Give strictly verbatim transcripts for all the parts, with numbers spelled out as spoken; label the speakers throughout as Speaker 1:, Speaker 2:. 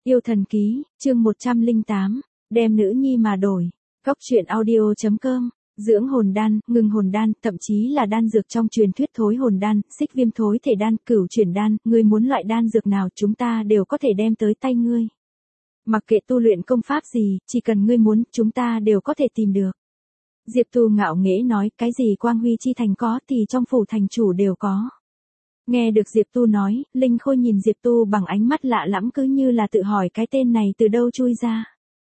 Speaker 1: Yêu thần ký, chương một trăm lẻ tám, đem nữ nhi mà đổi. Cốc truyện audio chấm com. Dưỡng hồn đan, ngừng hồn đan, thậm chí là đan dược trong truyền thuyết thối hồn đan, xích viêm thối thể đan, cửu chuyển đan, ngươi muốn loại đan dược nào chúng ta đều có thể đem tới tay ngươi. Mặc kệ tu luyện công pháp gì, chỉ cần ngươi muốn, chúng ta đều có thể tìm được. Diệp Tu ngạo nghễ nói, cái gì Quang Huy chi thành có thì trong phủ thành chủ đều có. Nghe được Diệp Tu nói, Linh Khôi nhìn Diệp Tu bằng ánh mắt lạ lẫm cứ như là tự hỏi cái tên này từ đâu chui ra.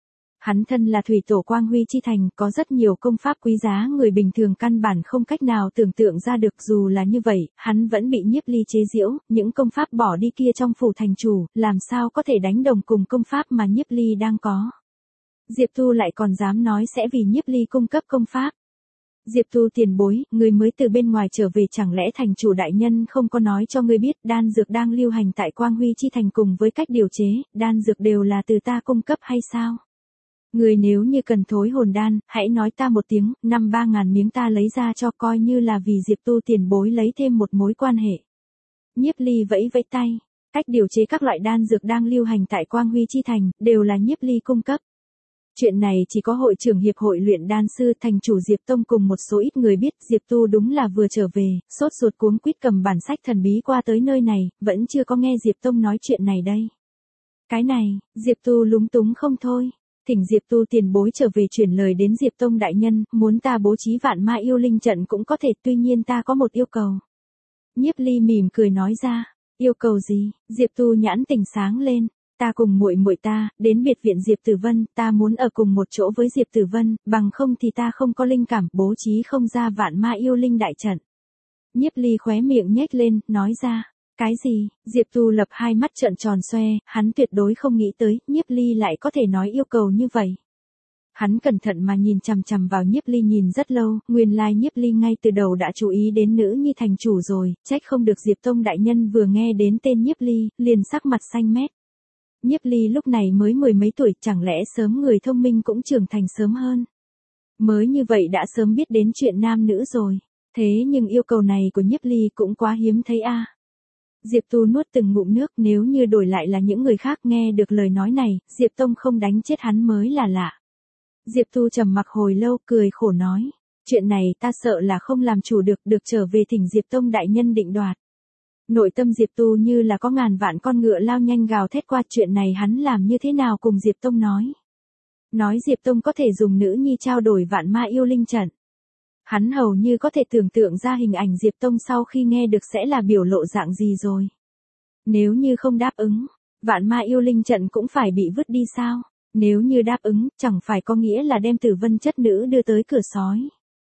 Speaker 1: Hắn thân là thủy tổ Quang Huy chi thành, có rất nhiều công pháp quý giá người bình thường căn bản không cách nào tưởng tượng ra được, dù là như vậy, hắn vẫn bị Nhiếp Ly chế giễu, những công pháp bỏ đi kia trong phủ thành chủ, làm sao có thể đánh đồng cùng công pháp mà Nhiếp Ly đang có. Diệp Tu lại còn dám nói sẽ vì Nhiếp Ly cung cấp công pháp. Diệp Tu tiền bối, người mới từ bên ngoài trở về chẳng lẽ thành chủ đại nhân không có nói cho ngươi biết đan dược đang lưu hành tại Quang Huy chi thành cùng với cách điều chế, đan dược đều là từ ta cung cấp hay sao? Người nếu như cần thối hồn đan, hãy nói ta một tiếng, năm ba ngàn miếng ta lấy ra cho coi như là vì Diệp Tu tiền bối lấy thêm một mối quan hệ. Nhiếp Ly vẫy vẫy tay, cách điều chế các loại đan dược đang lưu hành tại Quang Huy chi thành, đều là Nhiếp Ly cung cấp. Chuyện này chỉ có hội trưởng hiệp hội luyện đan sư thành chủ Diệp Tông cùng một số ít người biết. Diệp Tu đúng là vừa trở về, sốt ruột cuống quýt cầm bản sách thần bí qua tới nơi này, vẫn chưa có nghe Diệp Tông nói chuyện này đây. Cái này, Diệp Tu lúng túng không thôi. Thỉnh Diệp Tu tiền bối trở về chuyển lời đến Diệp Tông đại nhân, muốn ta bố trí vạn ma yêu linh trận cũng có thể, tuy nhiên ta có một yêu cầu. Nhiếp Ly mỉm cười nói ra, yêu cầu gì? Diệp Tu nhãn tỉnh sáng lên. Ta cùng muội muội ta, đến biệt viện Diệp Tử Vân, ta muốn ở cùng một chỗ với Diệp Tử Vân, bằng không thì ta không có linh cảm, bố trí không ra vạn ma yêu linh đại trận. Nhiếp Ly khóe miệng nhếch lên, nói ra, cái gì? Diệp Tu lập hai mắt trợn tròn xoe, hắn tuyệt đối không nghĩ tới, Nhiếp Ly lại có thể nói yêu cầu như vậy. Hắn cẩn thận mà nhìn chằm chằm vào Nhiếp Ly nhìn rất lâu, nguyên lai Nhiếp Ly ngay từ đầu đã chú ý đến nữ nhi thành chủ rồi, trách không được Diệp Tông đại nhân vừa nghe đến tên Nhiếp Ly, liền sắc mặt xanh mét. Nhiếp Ly lúc này mới mười mấy tuổi, chẳng lẽ sớm người thông minh cũng trưởng thành sớm hơn. Mới như vậy đã sớm biết đến chuyện nam nữ rồi. Thế nhưng yêu cầu này của Nhiếp Ly cũng quá hiếm thấy a. À. Diệp Tu nuốt từng ngụm nước, nếu như đổi lại là những người khác nghe được lời nói này, Diệp Tông không đánh chết hắn mới là lạ. Diệp Tu trầm mặc hồi lâu, cười khổ nói, chuyện này ta sợ là không làm chủ được, được trở về thỉnh Diệp Tông đại nhân định đoạt. Nội tâm Diệp Tu như là có ngàn vạn con ngựa lao nhanh gào thét qua, chuyện này hắn làm như thế nào cùng Diệp Tông nói. Nói Diệp Tông có thể dùng nữ nhi trao đổi vạn ma yêu linh trận. Hắn hầu như có thể tưởng tượng ra hình ảnh Diệp Tông sau khi nghe được sẽ là biểu lộ dạng gì rồi. Nếu như không đáp ứng, vạn ma yêu linh trận cũng phải bị vứt đi sao? Nếu như đáp ứng, chẳng phải có nghĩa là đem Tử Vân chất nữ đưa tới cửa sói.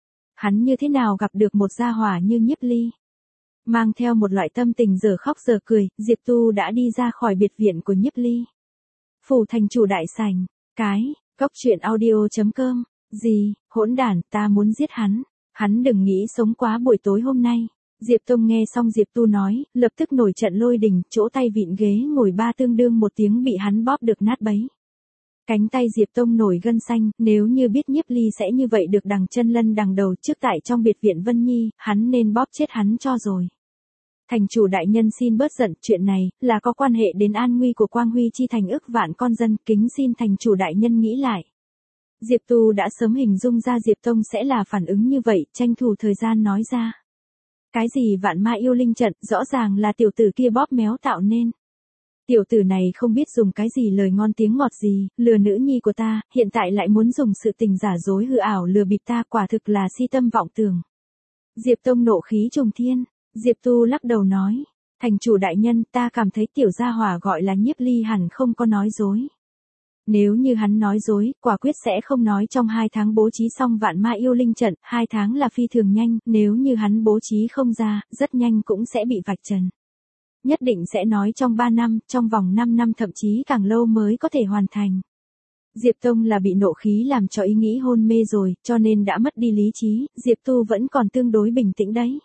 Speaker 1: Hắn như thế nào gặp được một gia hỏa như Nhiếp Ly? Mang theo một loại tâm tình giờ khóc giờ cười, Diệp Tu đã đi ra khỏi biệt viện của Nhiếp Ly. Phủ thành chủ đại sảnh, cái, cốc truyện audio chấm com, gì, hỗn đản, ta muốn giết hắn, hắn đừng nghĩ sống quá buổi tối hôm nay. Diệp Tông nghe xong Diệp Tu nói, lập tức nổi trận lôi đình, chỗ tay vịn ghế ngồi ba tương đương một tiếng bị hắn bóp được nát bấy. Cánh tay Diệp Tông nổi gân xanh, nếu như biết Nhiếp Ly sẽ như vậy được đằng chân lân đằng đầu trước tại trong biệt viện Vân Nhi, hắn nên bóp chết hắn cho rồi. Thành chủ đại nhân xin bớt giận, chuyện này là có quan hệ đến an nguy của Quang Huy chi thành ức vạn con dân, kính xin thành chủ đại nhân nghĩ lại. Diệp Tu đã sớm hình dung ra Diệp Tông sẽ là phản ứng như vậy, tranh thủ thời gian nói ra. Cái gì vạn ma yêu linh trận, rõ ràng là tiểu tử kia bóp méo tạo nên. Tiểu tử này không biết dùng cái gì lời ngon tiếng ngọt gì, lừa nữ nhi của ta, hiện tại lại muốn dùng sự tình giả dối hư ảo lừa bịp ta, quả thực là si tâm vọng tưởng. Diệp Tông nộ khí trùng thiên. Diệp Tu lắc đầu nói, thành chủ đại nhân, ta cảm thấy tiểu gia hỏa gọi là Nhiếp Ly hẳn không có nói dối. Nếu như hắn nói dối, quả quyết sẽ không nói trong hai tháng bố trí xong vạn ma yêu linh trận, hai tháng là phi thường nhanh, nếu như hắn bố trí không ra, rất nhanh cũng sẽ bị vạch trần. Nhất định sẽ nói trong ba năm, trong vòng năm năm thậm chí càng lâu mới có thể hoàn thành. Diệp Tông là bị nộ khí làm cho ý nghĩ hôn mê rồi, cho nên đã mất đi lý trí, Diệp Tu vẫn còn tương đối bình tĩnh đấy.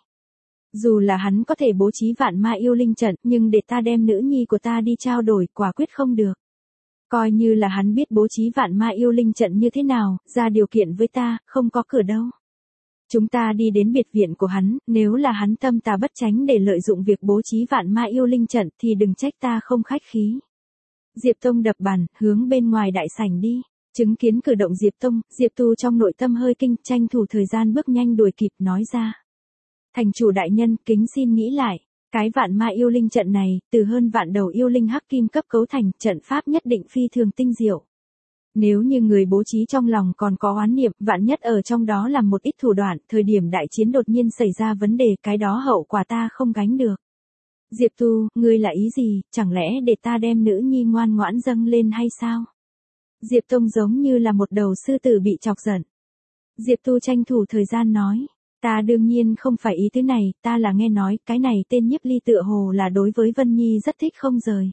Speaker 1: Dù là hắn có thể bố trí vạn ma yêu linh trận, nhưng để ta đem nữ nhi của ta đi trao đổi, quả quyết không được. Coi như là hắn biết bố trí vạn ma yêu linh trận như thế nào, ra điều kiện với ta, không có cửa đâu. Chúng ta đi đến biệt viện của hắn, nếu là hắn tâm ta bất tránh để lợi dụng việc bố trí vạn ma yêu linh trận thì đừng trách ta không khách khí. Diệp Tông đập bàn, hướng bên ngoài đại sảnh đi. Chứng kiến cử động Diệp Tông, Diệp Tu trong nội tâm hơi kinh, tranh thủ thời gian bước nhanh đuổi kịp nói ra. Thành chủ đại nhân, kính xin nghĩ lại. Cái vạn ma yêu linh trận này, từ hơn vạn đầu yêu linh hắc kim cấp cấu thành, trận pháp nhất định phi thường tinh diệu. Nếu như người bố trí trong lòng còn có oán niệm, vạn nhất ở trong đó làm một ít thủ đoạn, thời điểm đại chiến đột nhiên xảy ra vấn đề, cái đó hậu quả ta không gánh được. Diệp Tu, ngươi là ý gì, chẳng lẽ để ta đem nữ nhi ngoan ngoãn dâng lên hay sao? Diệp Tông giống như là một đầu sư tử bị chọc giận. Diệp Tu tranh thủ thời gian nói, ta đương nhiên không phải ý thứ này, ta là nghe nói, cái này tên Nhiếp Ly tựa hồ là đối với Vân Nhi rất thích không rời.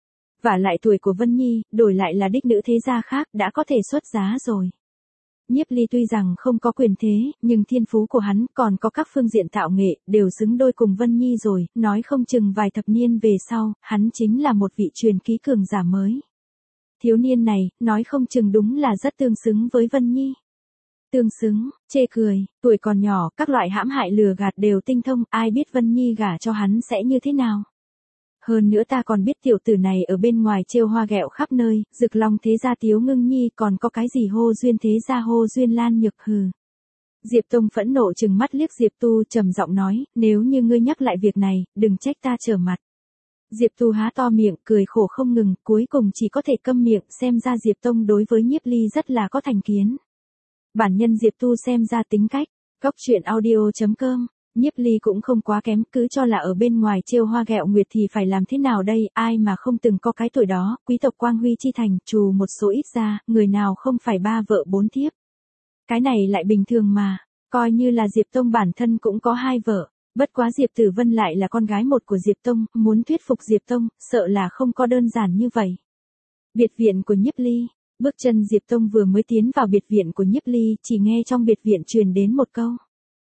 Speaker 1: Và lại tuổi của Vân Nhi, đổi lại là đích nữ thế gia khác, đã có thể xuất giá rồi. Nhiếp Ly tuy rằng không có quyền thế, nhưng thiên phú của hắn còn có các phương diện tạo nghệ, đều xứng đôi cùng Vân Nhi rồi, nói không chừng vài thập niên về sau, hắn chính là một vị truyền ký cường giả mới. Thiếu niên này, nói không chừng đúng là rất tương xứng với Vân Nhi. Tương xứng, chê cười, tuổi còn nhỏ, các loại hãm hại lừa gạt đều tinh thông, ai biết Vân Nhi gả cho hắn sẽ như thế nào. Hơn nữa ta còn biết tiểu tử này ở bên ngoài trêu hoa ghẹo khắp nơi, Dực Long thế gia Tiếu Ngưng Nhi còn có cái gì hô duyên thế gia hô duyên Lan Nhược hừ. Diệp Tông phẫn nộ trừng mắt liếc Diệp Tu trầm giọng nói, nếu như ngươi nhắc lại việc này, đừng trách ta trở mặt. Diệp Tu há to miệng, cười khổ không ngừng, cuối cùng chỉ có thể câm miệng, xem ra Diệp Tông đối với Nhiếp Ly rất là có thành kiến. Bản nhân Diệp Tu xem ra tính cách, góc truyện audio chấm com. Nhiếp Ly cũng không quá kém, cứ cho là ở bên ngoài trêu hoa ghẹo nguyệt thì phải làm thế nào đây, ai mà không từng có cái tuổi đó, quý tộc Quang Huy chi thành, trù một số ít ra, người nào không phải ba vợ bốn thiếp. Cái này lại bình thường mà, coi như là Diệp Tông bản thân cũng có hai vợ, bất quá Diệp Tử Vân lại là con gái một của Diệp Tông, muốn thuyết phục Diệp Tông, sợ là không có đơn giản như vậy. Biệt viện của Nhiếp Ly, bước chân Diệp Tông vừa mới tiến vào biệt viện của Nhiếp Ly, chỉ nghe trong biệt viện truyền đến một câu.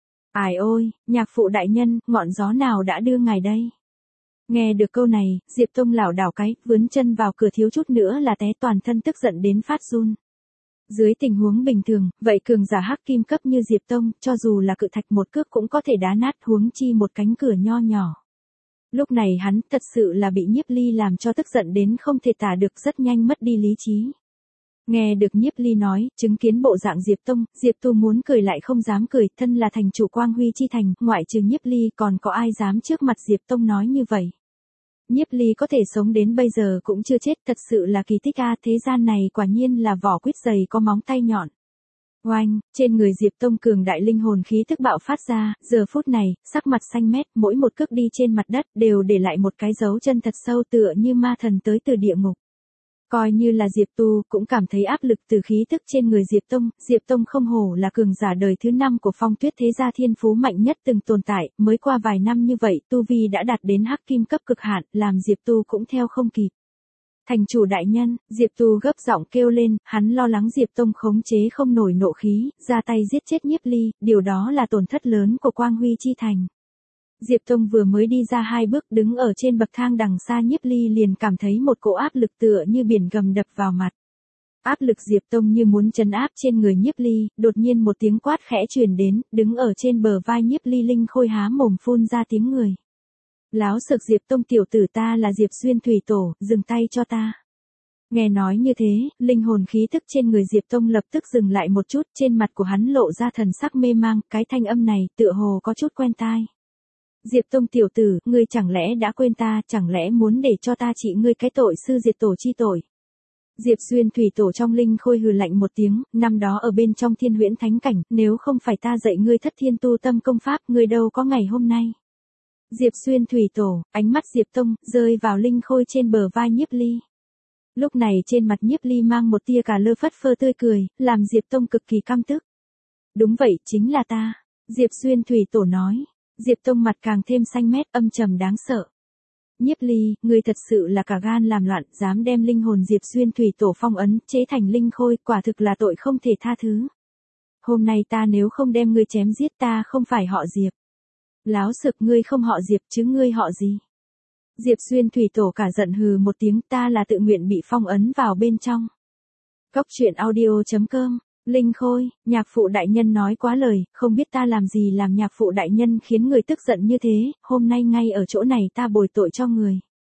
Speaker 1: Ai ôi, nhạc phụ đại nhân, ngọn gió nào đã đưa ngài đây? Nghe được câu này, Diệp Tông lảo đảo cái, vướn chân vào cửa thiếu chút nữa là té toàn thân tức giận đến phát run. Dưới tình huống bình thường, vậy cường giả hắc kim cấp như Diệp Tông, cho dù là cự thạch một cước cũng có thể đá nát huống chi một cánh cửa nho nhỏ. Lúc này hắn thật sự là bị Nhiếp Ly làm cho tức giận đến không thể tả được, rất nhanh mất đi lý trí. Nghe được Nhiếp Ly nói, chứng kiến bộ dạng Diệp Tông, Diệp Tu muốn cười lại không dám cười, thân là thành chủ Quang Huy chi thành, ngoại trừ Nhiếp Ly còn có ai dám trước mặt Diệp Tông nói như vậy. Nhiếp Ly có thể sống đến bây giờ cũng chưa chết, thật sự là kỳ tích a, thế gian này quả nhiên là vỏ quýt dày có móng tay nhọn. Oanh, trên người Diệp Tông cường đại linh hồn khí tức bạo phát ra, giờ phút này, sắc mặt xanh mét, mỗi một cước đi trên mặt đất đều để lại một cái dấu chân thật sâu tựa như ma thần tới từ địa ngục. Coi như là Diệp Tu cũng cảm thấy áp lực từ khí tức trên người Diệp Tông, Diệp Tông không hổ là cường giả đời thứ năm của Phong Tuyết thế gia thiên phú mạnh nhất từng tồn tại, mới qua vài năm như vậy Tu Vi đã đạt đến hắc kim cấp cực hạn, làm Diệp Tu cũng theo không kịp. Thành chủ đại nhân, Diệp Tu gấp giọng kêu lên, hắn lo lắng Diệp Tông khống chế không nổi nộ khí, ra tay giết chết Nhiếp Ly, điều đó là tổn thất lớn của Quang Huy chi thành. Diệp Tông vừa mới đi ra hai bước đứng ở trên bậc thang đằng xa Nhiếp Ly liền cảm thấy một cỗ áp lực tựa như biển gầm đập vào mặt. Áp lực Diệp Tông như muốn trấn áp trên người Nhiếp Ly, đột nhiên một tiếng quát khẽ truyền đến, đứng ở trên bờ vai Nhiếp Ly linh khôi há mồm phun ra tiếng người. Láo sực Diệp Tông tiểu tử, ta là Diệp Xuyên Thủy Tổ, dừng tay cho ta. Nghe nói như thế, linh hồn khí tức trên người Diệp Tông lập tức dừng lại một chút, trên mặt của hắn lộ ra thần sắc mê mang, cái thanh âm này tựa hồ có chút quen tai. Diệp Tông tiểu tử, ngươi chẳng lẽ đã quên ta, chẳng lẽ muốn để cho ta trị ngươi cái tội sư diệt tổ chi tội. Diệp Xuyên Thủy Tổ trong linh khôi hừ lạnh một tiếng, năm đó ở bên trong Thiên Huyễn Thánh Cảnh, nếu không phải ta dạy ngươi thất thiên tu tâm công pháp, ngươi đâu có ngày hôm nay. Diệp Xuyên Thủy Tổ, ánh mắt Diệp Tông, rơi vào linh khôi trên bờ vai Nhiếp Ly. Lúc này trên mặt Nhiếp Ly mang một tia cả lơ phất phơ tươi cười, làm Diệp Tông cực kỳ căm tức. Đúng vậy, chính là ta. Diệp Xuyên Thủy Tổ nói. Diệp Tông mặt càng thêm xanh mét, âm trầm đáng sợ. Nhiếp Ly, ngươi thật sự là cả gan làm loạn, dám đem linh hồn Diệp Xuyên Thủy Tổ phong ấn, chế thành linh khôi, quả thực là tội không thể tha thứ. Hôm nay ta nếu không đem ngươi chém giết, ta không phải họ Diệp. Láo sực, ngươi không họ Diệp chứ ngươi họ gì? Diệp Xuyên Thủy Tổ cả giận hừ một tiếng, ta là tự nguyện bị phong ấn vào bên trong. Góc truyện audio chấm com. Linh khôi, nhạc phụ đại nhân nói quá lời, không biết ta làm gì làm nhạc phụ đại nhân khiến người tức giận như thế, hôm nay ngay ở chỗ này ta bồi tội cho người.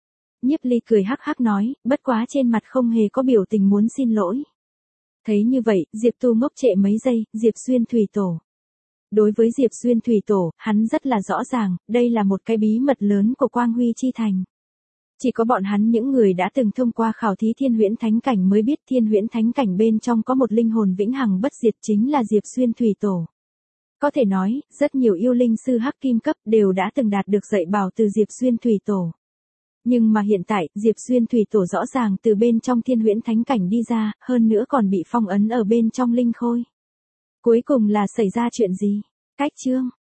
Speaker 1: Nhiếp Ly cười hắc hắc nói, bất quá trên mặt không hề có biểu tình muốn xin lỗi. Thấy như vậy, Diệp Tu ngốc trệ mấy giây, Diệp Xuyên Thủy Tổ. Đối với Diệp Xuyên Thủy Tổ, hắn rất là rõ ràng, đây là một cái bí mật lớn của Quang Huy Chi Thành. Chỉ có bọn hắn những người đã từng thông qua khảo thí Thiên Huyễn Thánh Cảnh mới biết Thiên Huyễn Thánh Cảnh bên trong có một linh hồn vĩnh hằng bất diệt chính là Diệp Xuyên Thủy Tổ. Có thể nói, rất nhiều yêu linh sư hắc kim cấp đều đã từng đạt được dạy bảo từ Diệp Xuyên Thủy Tổ. Nhưng mà hiện tại, Diệp Xuyên Thủy Tổ rõ ràng từ bên trong Thiên Huyễn Thánh Cảnh đi ra, hơn nữa còn bị phong ấn ở bên trong linh khôi. Cuối cùng là xảy ra chuyện gì? Cách chương